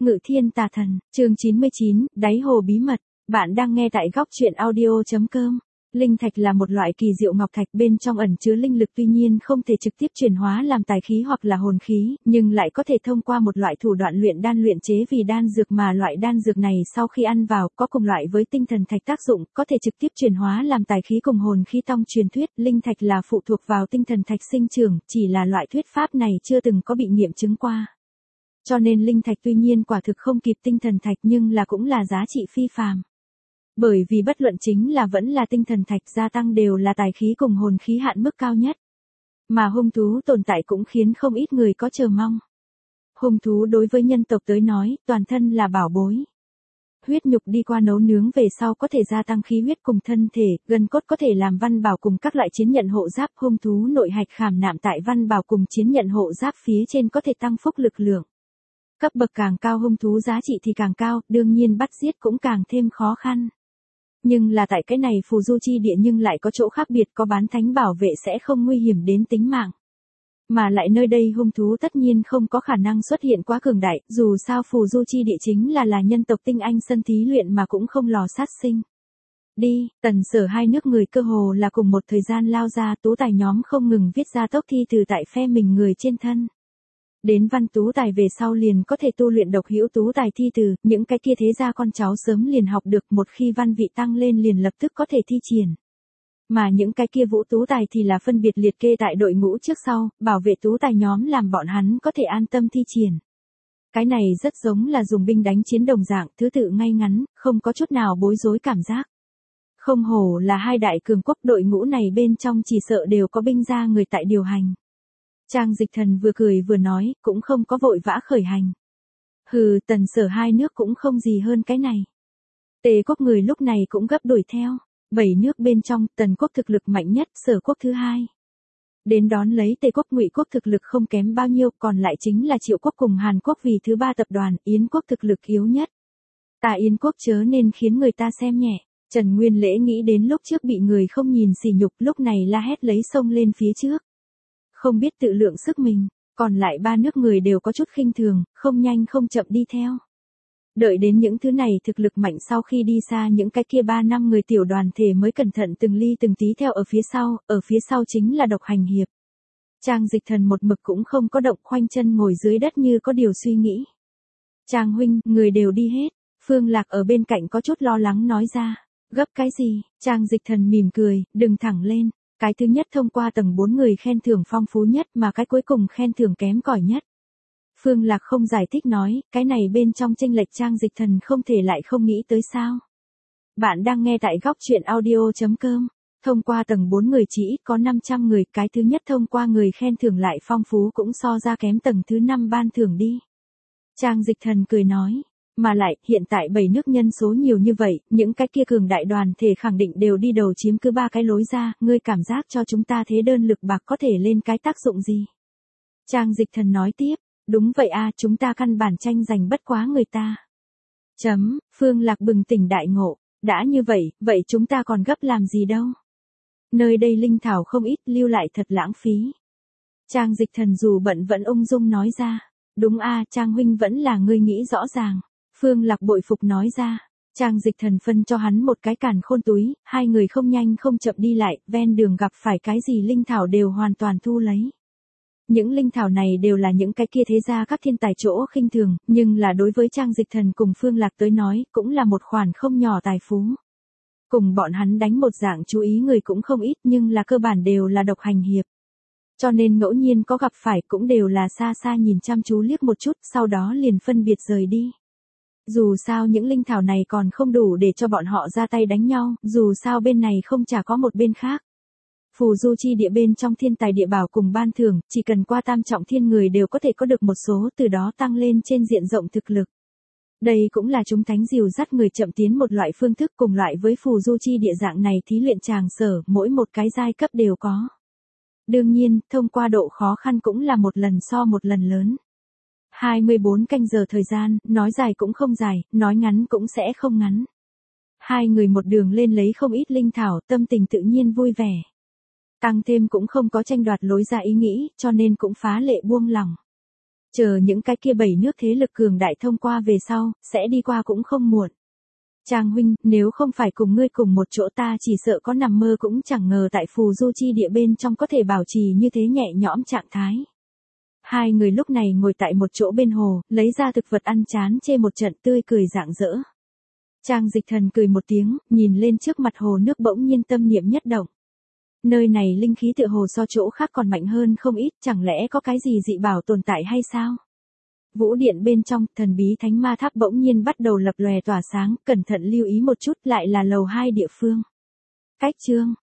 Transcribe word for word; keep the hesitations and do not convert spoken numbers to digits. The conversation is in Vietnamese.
Ngự thiên tà thần, chương chín mươi chín, đáy hồ bí mật. Bạn đang nghe tại góc truyện audio chấm com. Linh thạch là một loại kỳ diệu ngọc thạch bên trong ẩn chứa linh lực, tuy nhiên không thể trực tiếp chuyển hóa làm tài khí hoặc là hồn khí, nhưng lại có thể thông qua một loại thủ đoạn luyện đan luyện chế vì đan dược, mà loại đan dược này sau khi ăn vào có cùng loại với tinh thần thạch tác dụng, có thể trực tiếp chuyển hóa làm tài khí cùng hồn khí. Trong truyền thuyết, linh thạch là phụ thuộc vào tinh thần thạch sinh trưởng, chỉ là loại thuyết pháp này chưa từng có bị nghiệm chứng qua. Cho nên linh thạch tuy nhiên quả thực không kịp tinh thần thạch, nhưng là cũng là giá trị phi phàm. Bởi vì bất luận chính là vẫn là tinh thần thạch gia tăng đều là tài khí cùng hồn khí hạn mức cao nhất. Mà hung thú tồn tại cũng khiến không ít người có chờ mong. Hung thú đối với nhân tộc tới nói, toàn thân là bảo bối. Huyết nhục đi qua nấu nướng về sau có thể gia tăng khí huyết cùng thân thể, gân cốt có thể làm văn bảo cùng các loại chiến nhận hộ giáp. Hung thú nội hạch khảm nạm tại văn bảo cùng chiến nhận hộ giáp phía trên có thể tăng phúc lực lượng. Cấp bậc càng cao hung thú giá trị thì càng cao, đương nhiên bắt giết cũng càng thêm khó khăn. Nhưng là tại cái này phù du chi địa nhưng lại có chỗ khác biệt, có bán thánh bảo vệ sẽ không nguy hiểm đến tính mạng. Mà lại nơi đây hung thú tất nhiên không có khả năng xuất hiện quá cường đại, dù sao phù du chi địa chính là là nhân tộc tinh anh sân thí luyện mà cũng không lò sát sinh. Đi, Tần Sở hai nước người cơ hồ là cùng một thời gian lao ra, tú tài nhóm không ngừng viết ra tốc thi từ tại phe mình người trên thân. Đến văn tú tài về sau liền có thể tu luyện độc hữu tú tài thi từ, những cái kia thế gia con cháu sớm liền học được, một khi văn vị tăng lên liền lập tức có thể thi triển. Mà những cái kia vũ tú tài thì là phân biệt liệt kê tại đội ngũ trước sau, bảo vệ tú tài nhóm làm bọn hắn có thể an tâm thi triển. Cái này rất giống là dùng binh đánh chiến đồng dạng, thứ tự ngay ngắn, không có chút nào bối rối cảm giác. Không hổ là hai đại cường quốc, đội ngũ này bên trong chỉ sợ đều có binh gia người tại điều hành. Trang Dịch Thần vừa cười vừa nói, cũng không có vội vã khởi hành. Hừ, Tần Sở hai nước cũng không gì hơn cái này. Tề quốc người lúc này cũng gấp đuổi theo. Bảy nước bên trong, Tần quốc thực lực mạnh nhất, Sở quốc thứ hai. Đến đón lấy Tề quốc, Ngụy quốc thực lực không kém bao nhiêu, còn lại chính là Triệu quốc cùng Hàn quốc vì thứ ba tập đoàn, Yến quốc thực lực yếu nhất. Ta Yến quốc chớ nên khiến người ta xem nhẹ. Trần Nguyên Lễ nghĩ đến lúc trước bị người không nhìn sỉ nhục, lúc này la hét lấy sông lên phía trước. Không biết tự lượng sức mình, còn lại ba nước người đều có chút khinh thường, không nhanh không chậm đi theo. Đợi đến những thứ này thực lực mạnh sau khi đi xa, những cái kia ba năm người tiểu đoàn thể mới cẩn thận từng ly từng tí theo ở phía sau, ở phía sau chính là Độc Hành Hiệp. Trang Dịch Thần một mực cũng không có động, khoanh chân ngồi dưới đất như có điều suy nghĩ. Trang huynh, người đều đi hết. Phương Lạc ở bên cạnh có chút lo lắng nói ra. Gấp cái gì? Trang Dịch Thần mỉm cười, đừng thẳng lên. Cái thứ nhất thông qua tầng bốn người khen thưởng phong phú nhất, mà cái cuối cùng khen thưởng kém cỏi nhất. Phương Lạc không giải thích nói, cái này bên trong chênh lệch Trang Dịch Thần không thể lại không nghĩ tới sao. Bạn đang nghe tại góc truyện audio chấm com. Thông qua tầng bốn người chỉ ít có năm trăm người, cái thứ nhất thông qua người khen thưởng lại phong phú cũng so ra kém tầng thứ năm ban thưởng đi. Trang Dịch Thần cười nói. Mà lại, hiện tại bảy nước nhân số nhiều như vậy, những cái kia cường đại đoàn thể khẳng định đều đi đầu chiếm cứ ba cái lối ra, ngươi cảm giác cho chúng ta thế đơn lực bạc có thể lên cái tác dụng gì? Trang Dịch Thần nói tiếp, đúng vậy a, chúng ta căn bản tranh giành bất quá người ta. Chấm, Phương Lạc bừng tỉnh đại ngộ, đã như vậy, vậy chúng ta còn gấp làm gì đâu? Nơi đây linh thảo không ít, lưu lại thật lãng phí. Trang Dịch Thần dù bận vẫn ung dung nói ra, đúng a, Trang huynh vẫn là ngươi nghĩ rõ ràng. Phương Lạc bội phục nói ra, Trang Dịch Thần phân cho hắn một cái càn khôn túi, hai người không nhanh không chậm đi lại, ven đường gặp phải cái gì linh thảo đều hoàn toàn thu lấy. Những linh thảo này đều là những cái kia thế gia các thiên tài chỗ khinh thường, nhưng là đối với Trang Dịch Thần cùng Phương Lạc tới nói, cũng là một khoản không nhỏ tài phú. Cùng bọn hắn đánh một dạng chú ý người cũng không ít, nhưng là cơ bản đều là Độc Hành Hiệp. Cho nên ngẫu nhiên có gặp phải cũng đều là xa xa nhìn chăm chú liếc một chút, sau đó liền phân biệt rời đi. Dù sao những linh thảo này còn không đủ để cho bọn họ ra tay đánh nhau, dù sao bên này không chả có một bên khác. Phù du chi địa bên trong thiên tài địa bảo cùng ban thưởng, chỉ cần qua tam trọng thiên người đều có thể có được một số, từ đó tăng lên trên diện rộng thực lực. Đây cũng là chúng thánh dìu dắt người chậm tiến một loại phương thức, cùng loại với phù du chi địa dạng này thí luyện tràng sở, mỗi một cái giai cấp đều có. Đương nhiên, thông qua độ khó khăn cũng là một lần so một lần lớn. hai mươi bốn canh giờ thời gian, nói dài cũng không dài, nói ngắn cũng sẽ không ngắn. Hai người một đường lên lấy không ít linh thảo, tâm tình tự nhiên vui vẻ. Tăng thêm cũng không có tranh đoạt lối ra ý nghĩ, cho nên cũng phá lệ buông lỏng. Chờ những cái kia bảy nước thế lực cường đại thông qua về sau, sẽ đi qua cũng không muộn. Trang huynh, nếu không phải cùng ngươi cùng một chỗ ta chỉ sợ có nằm mơ cũng chẳng ngờ tại phù du chi địa bên trong có thể bảo trì như thế nhẹ nhõm trạng thái. Hai người lúc này ngồi tại một chỗ bên hồ, lấy ra thực vật ăn chán chê một trận tươi cười rạng rỡ. Trang Dịch Thần cười một tiếng, nhìn lên trước mặt hồ nước bỗng nhiên tâm niệm nhất động. Nơi này linh khí tựa hồ so chỗ khác còn mạnh hơn không ít, chẳng lẽ có cái gì dị bảo tồn tại hay sao? Vũ điện bên trong, thần bí thánh ma tháp bỗng nhiên bắt đầu lập lòe tỏa sáng, cẩn thận lưu ý một chút lại là lầu hai địa phương. Cách chương,